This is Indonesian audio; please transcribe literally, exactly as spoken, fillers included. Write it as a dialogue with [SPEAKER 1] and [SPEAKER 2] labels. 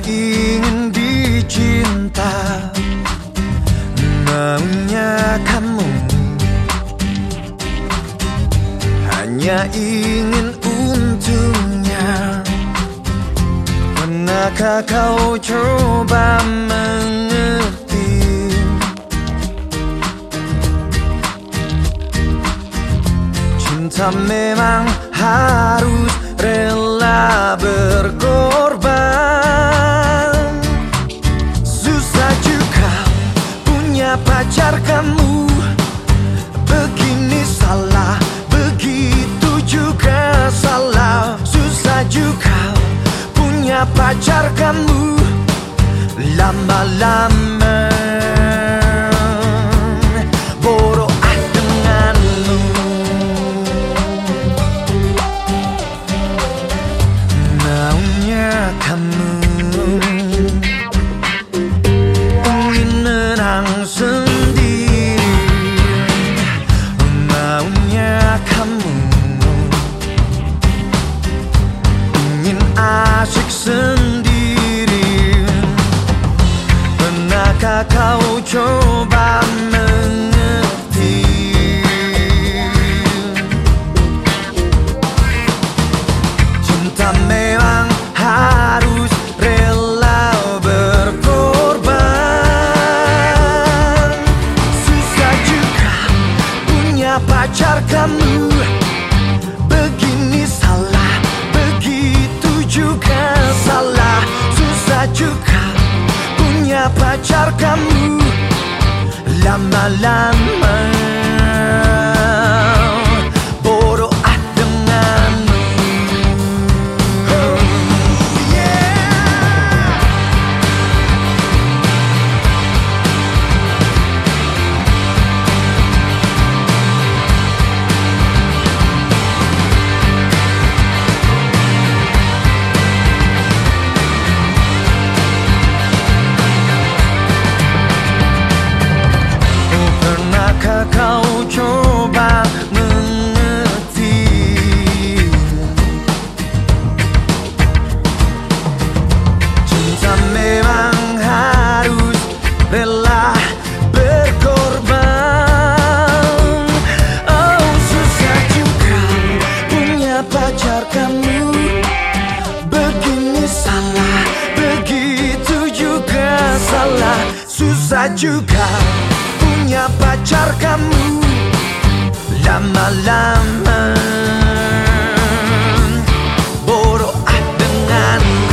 [SPEAKER 1] ingin dicinta, maunya kamu hanya ingin untungnya. Pernahkah kau coba mengerti? Cinta memang harus rela berkorban. Susah juga punya pacar kamu, begini salah, begitu juga salah. Susah juga punya pacar kamu, lama-lama bodoh denganmu. Maunya kamu ingin menang sendiri, maunya kamu ingin asik sendiri. Pernahkah kau coba mengerti? Cinta memang harus rela berkorban. Susah juga punya pacar kamu, begini salah, begitu juga salah. Susah juga punya pacar kamu, lama-lama bodoh denganmu. Kau coba mengerti? Cinta memang harus rela berkorban. Oh, susah juga punya pacar kamu, begini salah, begitu juga salah. Susah juga punya pacar kamu, lama-lama bodoh denganmu.